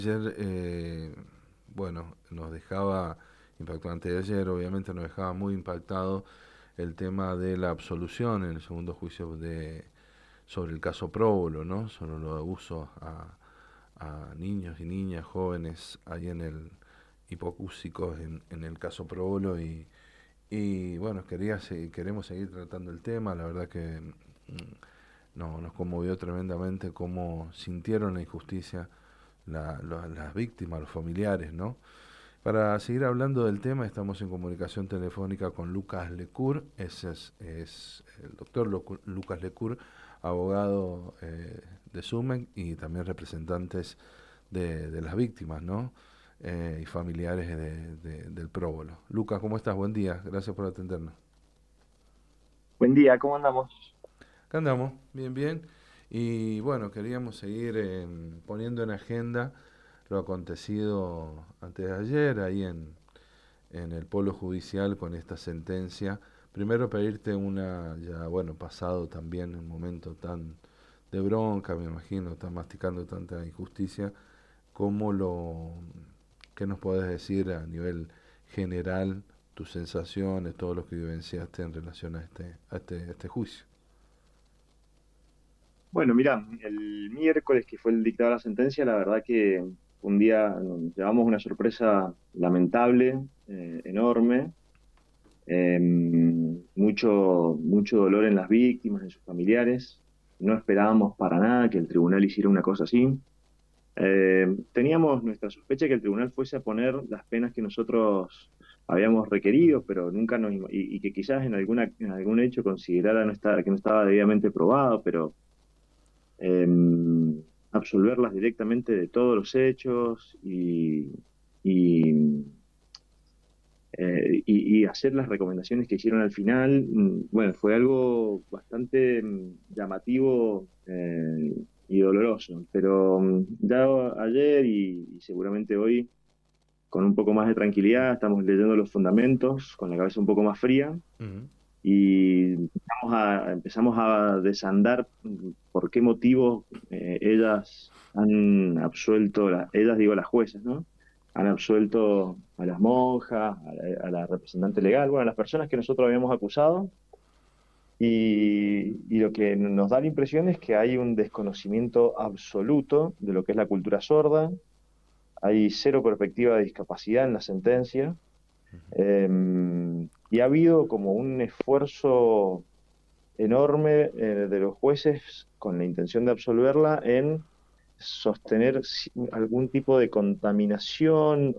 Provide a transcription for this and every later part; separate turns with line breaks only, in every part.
Ayer, bueno, nos dejaba impactado, antes de ayer obviamente nos dejaba muy impactado el tema de la absolución en el segundo juicio sobre el caso Próbolo, ¿no? Sobre los abusos a niños y niñas jóvenes ahí en el hipocúsicos en el caso Próbolo y bueno, queremos seguir tratando el tema. La verdad que no, nos conmovió tremendamente cómo sintieron la injusticia las víctimas, los familiares, ¿no? Para seguir hablando del tema, estamos en comunicación telefónica con Lucas Lecour. Ese es el doctor Lucas Lecour, abogado de SUMEC y también representantes de las víctimas, ¿no? Y familiares del próbolo. Lucas, ¿cómo estás? Buen día, gracias por atendernos.
Buen día, ¿cómo andamos?
Acá andamos, bien, bien. Y bueno, queríamos seguir poniendo en agenda lo acontecido antes de ayer ahí en el polo judicial con esta sentencia. Primero pedirte ya bueno, pasado también un momento tan de bronca, me imagino, tan masticando tanta injusticia, ¿cómo qué nos podés decir a nivel general, tus sensaciones, todo lo que vivenciaste en relación a este juicio?
Bueno, mira, el miércoles que fue el dictado de la sentencia, la verdad que un día nos llevamos una sorpresa lamentable, enorme, mucho dolor en las víctimas, en sus familiares. No esperábamos para nada que el tribunal hiciera una cosa así. Teníamos nuestra sospecha que el tribunal fuese a poner las penas que nosotros habíamos requerido, pero nunca y que quizás en algún hecho considerara que no estaba debidamente probado, pero eh, absolverlas directamente de todos los hechos y, y hacer las recomendaciones que hicieron al final. Bueno, fue algo bastante llamativo y doloroso, pero ya ayer y seguramente hoy, con un poco más de tranquilidad, estamos leyendo los fundamentos, con la cabeza un poco más fría
Ujú.
y empezamos a desandar por qué motivo ellas han absuelto, ellas digo las jueces, ¿no? Han absuelto a las monjas, a la representante legal, bueno, a las personas que nosotros habíamos acusado. Y lo que nos da la impresión es que hay un desconocimiento absoluto de lo que es la cultura sorda, hay cero perspectiva de discapacidad en la sentencia, eh, y ha habido como un esfuerzo enorme de los jueces con la intención de absolverla en sostener algún tipo de contaminación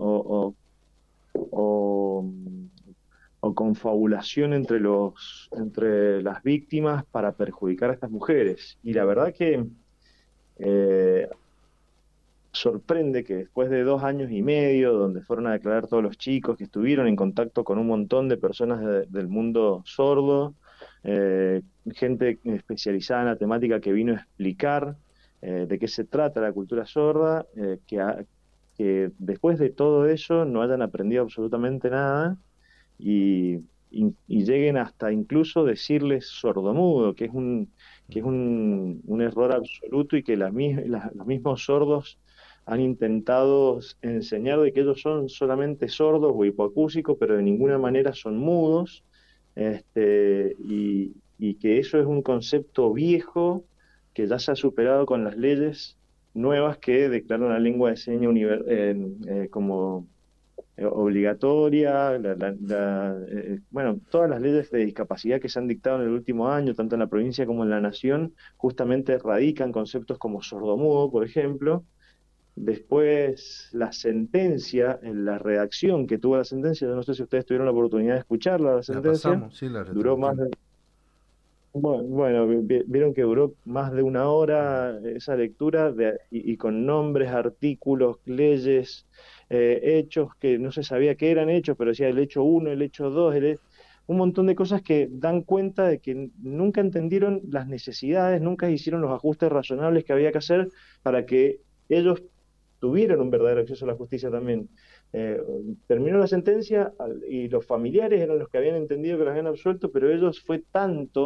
o, o confabulación entre las víctimas para perjudicar a estas mujeres. Y la verdad que eh, sorprende que después de 2 años y medio, donde fueron a declarar todos los chicos que estuvieron en contacto con un montón de personas del mundo sordo, gente especializada en la temática que vino a explicar de qué se trata la cultura sorda, que después de todo eso no hayan aprendido absolutamente nada y, y lleguen hasta incluso decirles sordomudo, que es un error absoluto y que los mismos sordos han intentado enseñar de que ellos son solamente sordos o hipoacúsicos, pero de ninguna manera son mudos, y que eso es un concepto viejo que ya se ha superado con las leyes nuevas que declaran la lengua de señas como obligatoria, bueno, todas las leyes de discapacidad que se han dictado en el último año, tanto en la provincia como en la nación, justamente radican conceptos como sordomudo, por ejemplo. Después, la sentencia, en la redacción que tuvo la sentencia, yo no sé si ustedes tuvieron la oportunidad de escucharla, la
La
sentencia,
pasamos, sí, la
duró más
retransmitimos.
de, bueno, vieron que duró más de una
Ujú.
hora esa lectura y con nombres, artículos, leyes, hechos que no se sabía qué eran hechos, pero decía el hecho uno, el hecho 2, un montón de cosas que dan cuenta de que nunca entendieron las necesidades, nunca hicieron los ajustes razonables que había que hacer para que ellos tuvieran un verdadero acceso a la justicia también. Eh, Terminó la sentencia y los familiares eran los que habían entendido que los habían absuelto, pero ellos fue tanto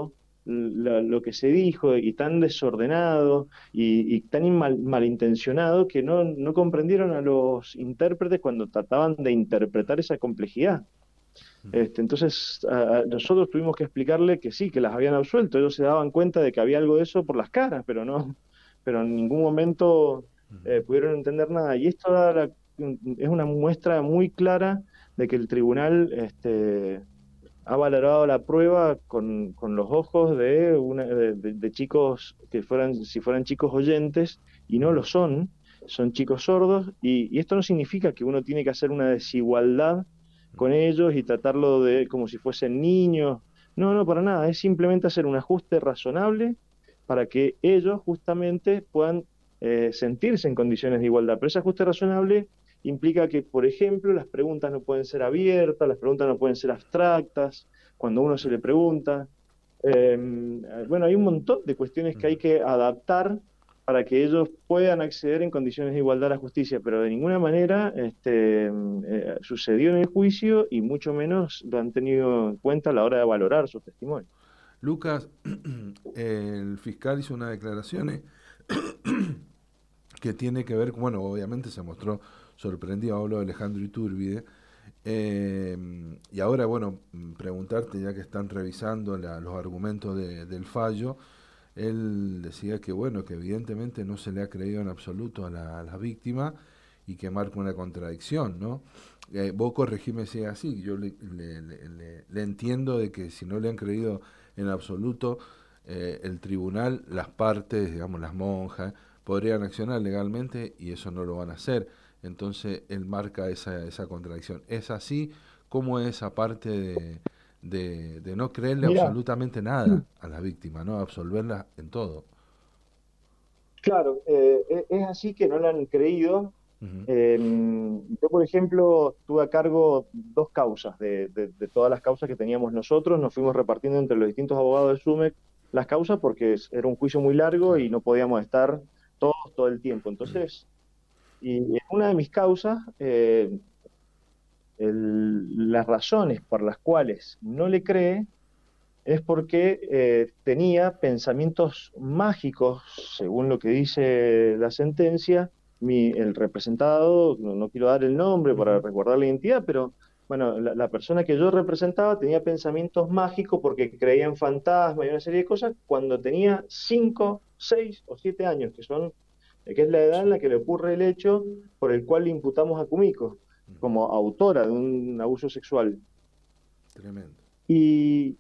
lo que se dijo y tan desordenado y tan malintencionado que no comprendieron a los intérpretes cuando trataban de interpretar esa complejidad. Entonces, nosotros tuvimos que explicarle que sí, que las habían absuelto. Ellos se daban cuenta de que había algo de eso por las caras, pero en ningún momento pudieron entender nada. Y esto es una muestra muy clara de que el tribunal ha valorado la prueba con los ojos de chicos que si fueran chicos oyentes, y no lo son, son chicos sordos, y esto no significa que uno tiene que hacer una desigualdad con ellos y tratarlo como si fuesen niños. No, no, para nada, es simplemente hacer un ajuste razonable para que ellos justamente puedan sentirse en condiciones de igualdad. Pero ese ajuste razonable implica que, por ejemplo, las preguntas no pueden ser abiertas, las preguntas no pueden ser abstractas, cuando uno se le pregunta. Bueno, hay un montón de cuestiones que hay que adaptar para que ellos puedan acceder en condiciones de igualdad a la justicia, pero de ninguna manera sucedió en el juicio y mucho menos lo han tenido en cuenta a la hora de valorar sus testimonios.
Lucas, el fiscal hizo unas declaraciones que tiene que ver, bueno, obviamente se mostró sorprendido, hablo de Alejandro Iturbide, y ahora, bueno, preguntarte, ya que están revisando los argumentos del fallo, él decía que, bueno, que evidentemente no se le ha creído en absoluto a la víctima y que marca una contradicción, ¿no? Vos corregime si es así, yo le entiendo de que si no le han creído en absoluto, el tribunal, las partes, digamos, las monjas, podrían accionar legalmente y eso no lo van a hacer. Entonces él marca esa contradicción. ¿Es así? ¿Cómo es esa parte de no creerle
Mira,
absolutamente nada a la víctima, ¿no? Absolverla en todo?
claro, es así que no lo han creído.
Ujú.
Yo, por ejemplo, tuve a cargo dos causas de todas las causas que teníamos nosotros. Nos fuimos repartiendo entre los distintos abogados de SUMEC las causas porque era un juicio muy largo
Claro.
y no podíamos estar todos todo el tiempo. Entonces, y en una de mis causas, las razones por las cuales no le cree es porque tenía pensamientos mágicos, según lo que dice la sentencia. El representado, no quiero dar el nombre para
Ujú.
resguardar la identidad, pero bueno, la persona que yo representaba tenía pensamientos mágicos porque creía en fantasmas y una serie de cosas cuando tenía 5, 6 o 7 años, que es la edad en la que le ocurre el hecho por el cual le imputamos a Kumiko como autora de un abuso sexual.
Tremendo.
Y,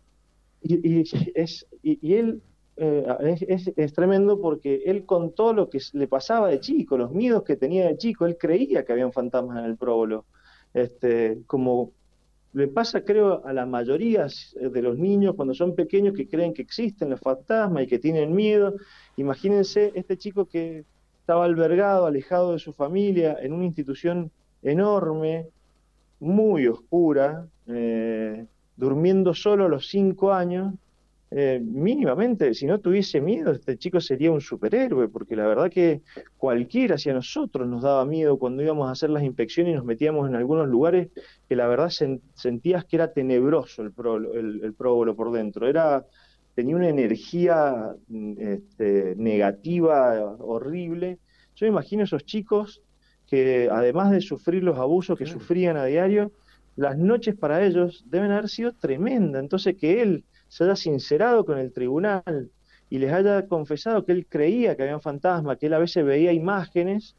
y él es tremendo porque él contó lo que le pasaba de chico, los miedos que tenía de chico. Él creía que habían fantasmas en el próbolo. Como le pasa, creo, a la mayoría de los niños cuando son pequeños que creen que existen los fantasmas y que tienen miedo. Imagínense este chico que estaba albergado, alejado de su familia, en una institución enorme, muy oscura, durmiendo solo a los 5 años. Mínimamente, si no tuviese miedo, este chico sería un superhéroe, porque la verdad que cualquiera, si a nosotros nos daba miedo cuando íbamos a hacer las inspecciones y nos metíamos en algunos lugares que la verdad sentías que era tenebroso el próbolo por dentro. Tenía una energía negativa horrible. Yo me imagino esos chicos que además de sufrir los abusos que
Claro.
sufrían a diario, las noches para ellos deben haber sido tremendas. Entonces, que él se haya sincerado con el tribunal y les haya confesado que él creía que había un fantasma, que él a veces veía imágenes,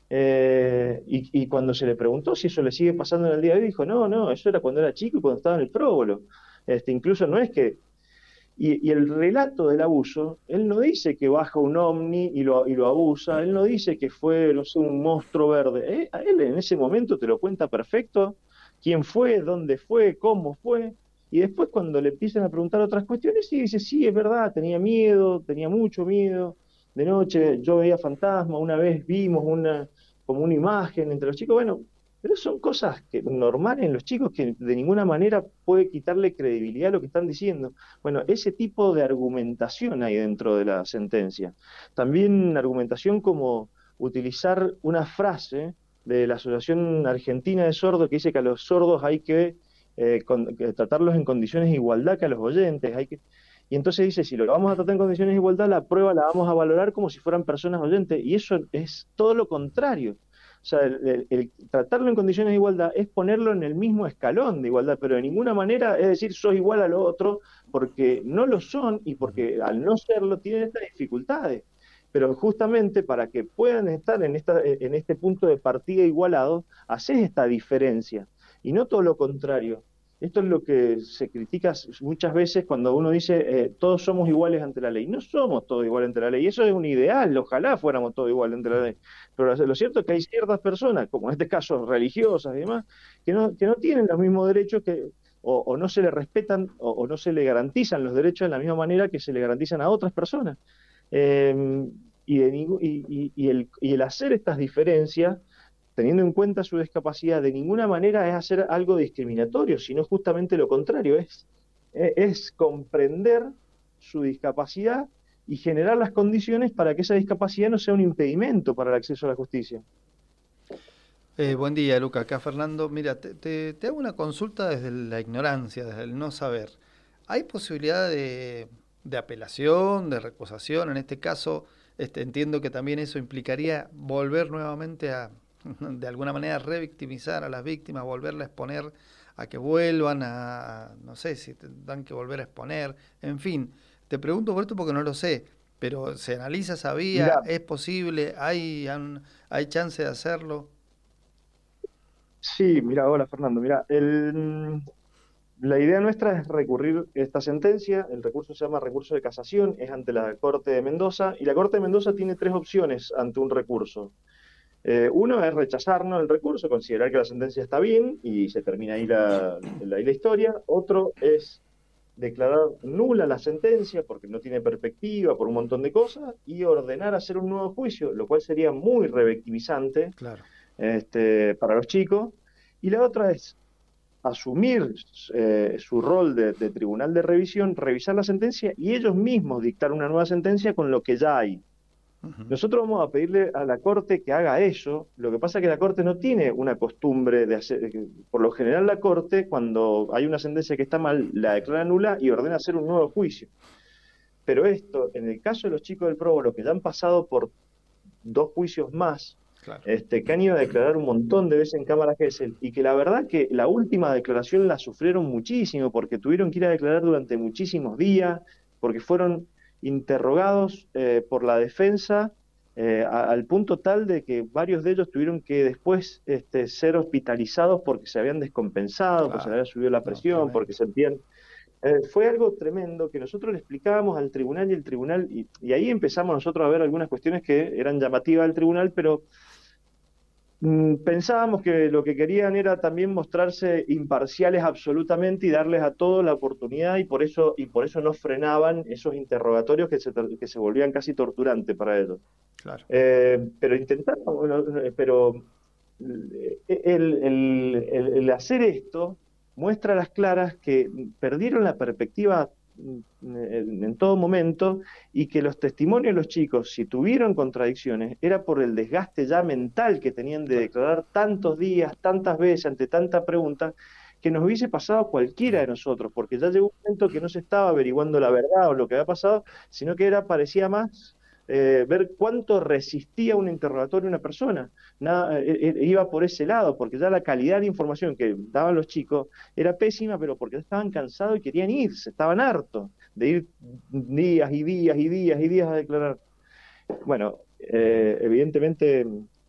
y cuando se le preguntó si eso le sigue pasando en el día de hoy, dijo, no, no, eso era cuando era chico y cuando estaba en el próbolo. Incluso no es que... Y el relato del abuso, él no dice que baja un ovni y lo abusa, él no dice que fue, no sé, un monstruo verde. A él en ese momento te lo cuenta perfecto, quién fue, dónde fue, cómo fue. Y después cuando le empiezan a preguntar otras cuestiones, sí, dice, sí, es verdad, tenía miedo, tenía mucho miedo. De noche yo veía fantasmas, una vez vimos como una imagen entre los chicos. Bueno, pero son cosas normales en los chicos que de ninguna manera puede quitarle credibilidad a lo que están diciendo. Bueno, ese tipo de argumentación hay dentro de la sentencia. También argumentación como utilizar una frase de la Asociación Argentina de Sordos que dice que a los sordos hay que tratarlos en condiciones de igualdad que a los oyentes. y entonces dice, si lo vamos a tratar en condiciones de igualdad, la prueba la vamos a valorar como si fueran personas oyentes, y eso es todo lo contrario. O sea, el tratarlo en condiciones de igualdad es ponerlo en el mismo escalón de igualdad, pero de ninguna manera es decir, sos igual a lo otro, porque no lo son y porque al no serlo tienen estas dificultades. Pero justamente para que puedan estar en este punto de partida igualado, haces esta diferencia y no todo lo contrario. Esto es lo que se critica muchas veces cuando uno dice todos somos iguales ante la ley. No somos todos iguales ante la ley. Eso es un ideal, ojalá fuéramos todos iguales ante la ley. Pero lo cierto es que hay ciertas personas, como en este caso religiosas y demás, que no tienen los mismos derechos o no se le respetan o no se le garantizan los derechos de la misma manera que se le garantizan a otras personas. Eh, y el hacer estas diferencias, teniendo en cuenta su discapacidad, de ninguna manera es hacer algo discriminatorio, sino justamente lo contrario, es comprender su discapacidad y generar las condiciones para que esa discapacidad no sea un impedimento para el acceso a la justicia.
Buen día, Luca. Acá Fernando. Mira, te hago una consulta desde la ignorancia, desde el no saber. ¿Hay posibilidad de apelación, de recusación? En este caso, entiendo que también eso implicaría volver nuevamente a, de alguna manera, revictimizar a las víctimas, volverla a exponer a que vuelvan no sé si tendrán que volver a exponer. En fin, te pregunto por esto porque no lo sé, pero ¿se analiza esa vía?
Mira,
¿Es posible? ¿Hay chance de hacerlo?
sí, mira, hola Fernando, mira, la idea nuestra es recurrir esta sentencia, el recurso se llama recurso de casación, es ante la Corte de Mendoza, y la Corte de Mendoza tiene tres opciones ante un recurso. Uno es rechazarnos el recurso, considerar que la sentencia está bien y se termina ahí la historia. Otro es declarar nula la sentencia porque no tiene perspectiva, por un montón de cosas, y ordenar hacer un nuevo juicio, lo cual sería muy revictimizante
Claro.
para los chicos. Y la otra es asumir su rol de tribunal de revisión, revisar la sentencia y ellos mismos dictar una nueva sentencia con lo que ya hay.
Ujú.
Nosotros vamos a pedirle a la Corte que haga eso. Lo que pasa es que la Corte no tiene una costumbre de hacer. Por lo general, la Corte, cuando hay una sentencia que está mal, la declara nula y ordena hacer un nuevo juicio. Pero esto, en el caso de los chicos del Próbolo, que ya han pasado por dos juicios más,
Claro.
que han ido a declarar un montón de veces en Cámara Gesell, y que la verdad que la última declaración la sufrieron muchísimo, porque tuvieron que ir a declarar durante muchísimos días, porque fueron interrogados por la defensa al punto tal de que varios de ellos tuvieron que después ser hospitalizados porque se habían descompensado, porque se les
Claro.
había subido la
No,
presión, porque
tremendo.
sentían fue algo tremendo que nosotros le explicábamos al tribunal y ahí empezamos nosotros a ver algunas cuestiones que eran llamativas del tribunal, pero pensábamos que lo que querían era también mostrarse imparciales absolutamente y darles a todos la oportunidad y por eso no frenaban esos interrogatorios que se volvían casi torturantes para ellos.
Claro.
Pero intentamos, pero el hacer esto muestra a las claras que perdieron la perspectiva en todo momento y que los testimonios de los chicos, si tuvieron contradicciones, era por el desgaste ya mental que tenían de
Claro.
declarar tantos días, tantas veces, ante tanta pregunta, que nos hubiese pasado a cualquiera de
Claro.
nosotros, porque ya llegó un momento que no se estaba averiguando la verdad o lo que había pasado, sino que parecía más ver cuánto resistía un interrogatorio una persona. Nada, iba por ese lado, porque ya la calidad de información que daban los chicos era pésima, pero porque estaban cansados y querían irse, estaban hartos de ir días y días y días y días a declarar. Bueno, evidentemente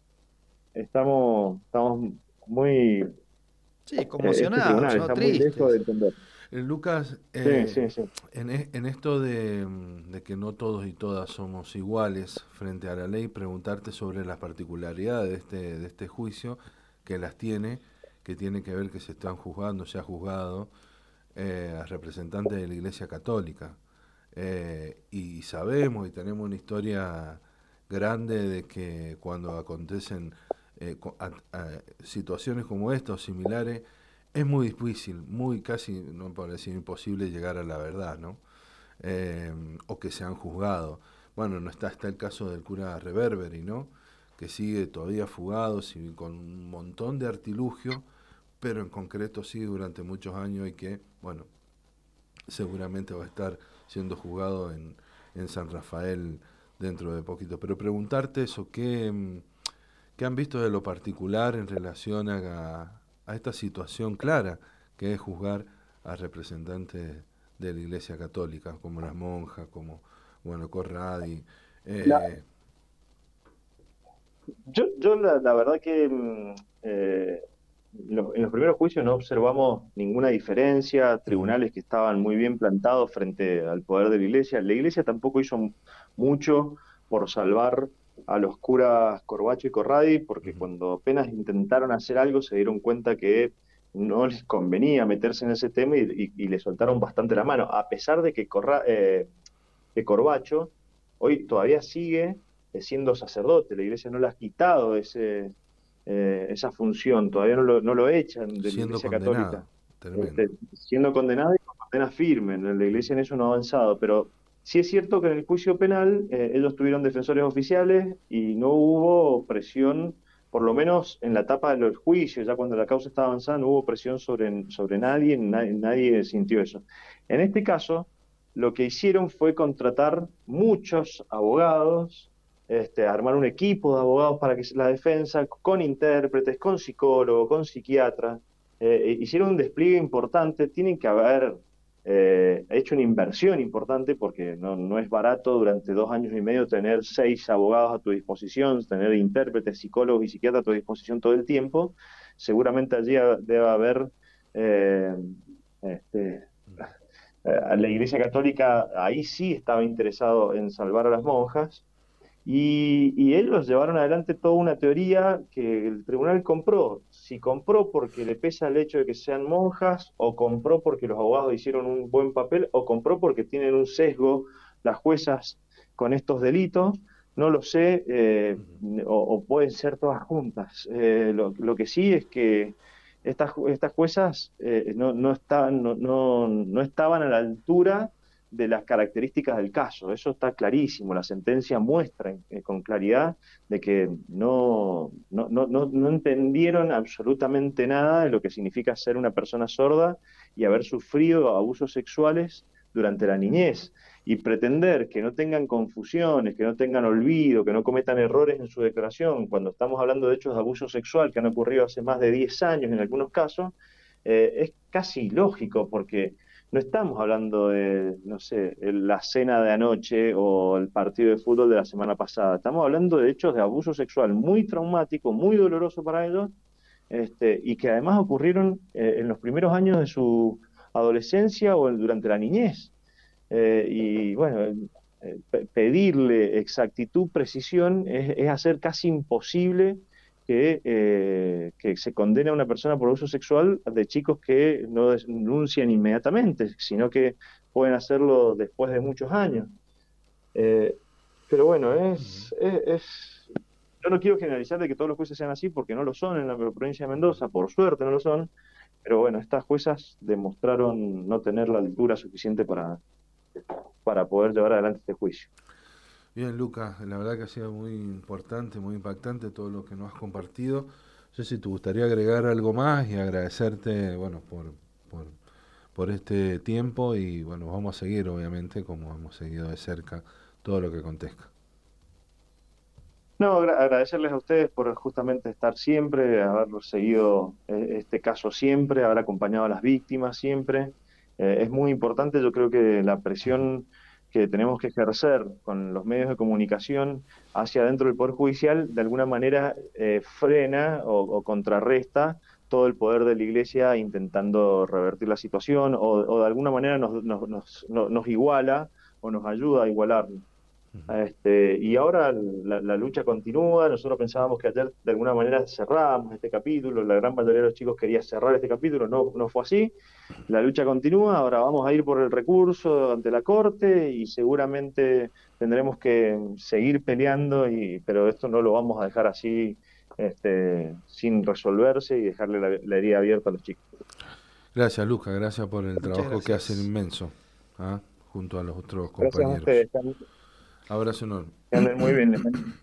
estamos muy,
Sí,
este
conmocionados,
tribunal
¿no?
está muy lejos de
Tristes.
entender.
Lucas,
Sí, sí, sí.
en esto de que no todos y todas somos iguales frente a la ley, preguntarte sobre las particularidades de este juicio, que las tiene, que tiene que ver que se están juzgando, se ha juzgado a representantes de la Iglesia Católica. Y sabemos y tenemos una historia grande de que cuando acontecen situaciones como esta o similares, es muy difícil, muy casi, no puedo decir imposible llegar a la verdad, ¿no? O que se han juzgado. Bueno, no está el caso del cura Reverberi, ¿no? Que sigue todavía fugado, con un montón de artilugio, pero en concreto sigue durante muchos años y que, bueno, seguramente va a estar siendo juzgado en San Rafael dentro de poquito. Pero preguntarte eso, ¿qué han visto de lo particular en relación a esta situación clara que es juzgar a representantes de la Iglesia Católica, como las monjas, como, bueno, Corradi?
La- yo la verdad que en los primeros juicios no observamos ninguna diferencia,
Ujú,
tribunales que estaban muy bien plantados frente al poder de la Iglesia. La Iglesia tampoco hizo mucho por salvar a los curas Corbacho y Corradi, porque
ujú.
cuando apenas intentaron hacer algo se dieron cuenta que no les convenía meterse en ese tema y le soltaron bastante la mano, a pesar de que Corbacho hoy todavía sigue siendo sacerdote. La Iglesia no le ha quitado esa función, todavía no lo echan de la
Siendo
Iglesia Católica.
condenado, tremendo.
Siendo condenado y con condena firme. La Iglesia en eso no ha avanzado, pero sí es cierto que en el juicio penal ellos tuvieron defensores oficiales y no hubo presión, por lo menos en la etapa de los juicios, ya cuando la causa estaba avanzada, no hubo presión sobre nadie, nadie sintió eso. En este caso, lo que hicieron fue contratar muchos abogados, armar un equipo de abogados para que la defensa, con intérpretes, con psicólogos, con psiquiatras, hicieron un despliegue importante, tienen que haber hecho una inversión importante porque no es barato durante 2 años y medio tener 6 abogados a tu disposición, tener intérpretes, psicólogos y psiquiatras a tu disposición todo el tiempo. Seguramente allí debe haber eh, este, la Iglesia Católica ahí sí estaba interesado en salvar a las monjas y ellos llevaron adelante toda una teoría que el tribunal compró. Si compró porque le pesa el hecho de que sean monjas, o compró porque los abogados hicieron un buen papel, o compró porque tienen un sesgo las juezas con estos delitos, no lo sé,
Ujú.
o pueden ser todas juntas. Lo que sí es que estas juezas no estaban a la altura de las características del caso. Eso está clarísimo. La sentencia muestra con claridad de que no entendieron absolutamente nada de lo que significa ser una persona sorda y haber sufrido abusos sexuales durante la niñez. Y pretender que no tengan confusiones, que no tengan olvido, que no cometan errores en su declaración, cuando estamos hablando de hechos de abuso sexual que han ocurrido hace más de 10 años en algunos casos, es casi ilógico porque no estamos hablando de, no sé, la cena de anoche o el partido de fútbol de la semana pasada. Estamos hablando de hechos de abuso sexual muy traumático, muy doloroso para ellos, y que además ocurrieron en los primeros años de su adolescencia o durante la niñez. Y bueno, pedirle exactitud, precisión, es hacer casi imposible que se condene a una persona por abuso sexual de chicos que no denuncian inmediatamente, sino que pueden hacerlo después de muchos años. Eh, pero bueno,
Ujú.
yo no quiero generalizar de que todos los jueces sean así, porque no lo son en la provincia de Mendoza, por suerte no lo son, pero bueno, estas juezas demostraron no tener la altura suficiente para poder llevar adelante este juicio.
Bien, Lucas, la verdad que ha sido muy importante, muy impactante todo lo que nos has compartido. No sé si te gustaría agregar algo más y agradecerte, bueno, por, por este tiempo y bueno, vamos a seguir obviamente como hemos seguido de cerca todo lo que acontezca.
No, agradecerles a ustedes por justamente estar siempre, haber seguido este caso siempre, haber acompañado a las víctimas siempre. Es muy importante, yo creo que la presión que tenemos que ejercer con los medios de comunicación hacia adentro del Poder Judicial, de alguna manera frena o contrarresta todo el poder de la Iglesia intentando revertir la situación o de alguna manera nos iguala o nos ayuda a igualarnos. Y ahora la lucha continúa. Nosotros pensábamos que ayer de alguna manera cerrábamos este capítulo. La gran mayoría de los chicos quería cerrar este capítulo. No fue así. La lucha continúa. Ahora vamos a ir por el recurso ante la Corte y seguramente tendremos que seguir peleando. Pero esto no lo vamos a dejar así, sin resolverse y dejarle la herida abierta a los chicos.
Gracias, Lucas, gracias por el
Muchas
trabajo que hacen
gracias.
inmenso, ¿ah? Junto a los otros
Gracias a
compañeros.
ustedes.
Abrazo enorme.
Que anden muy bien. Les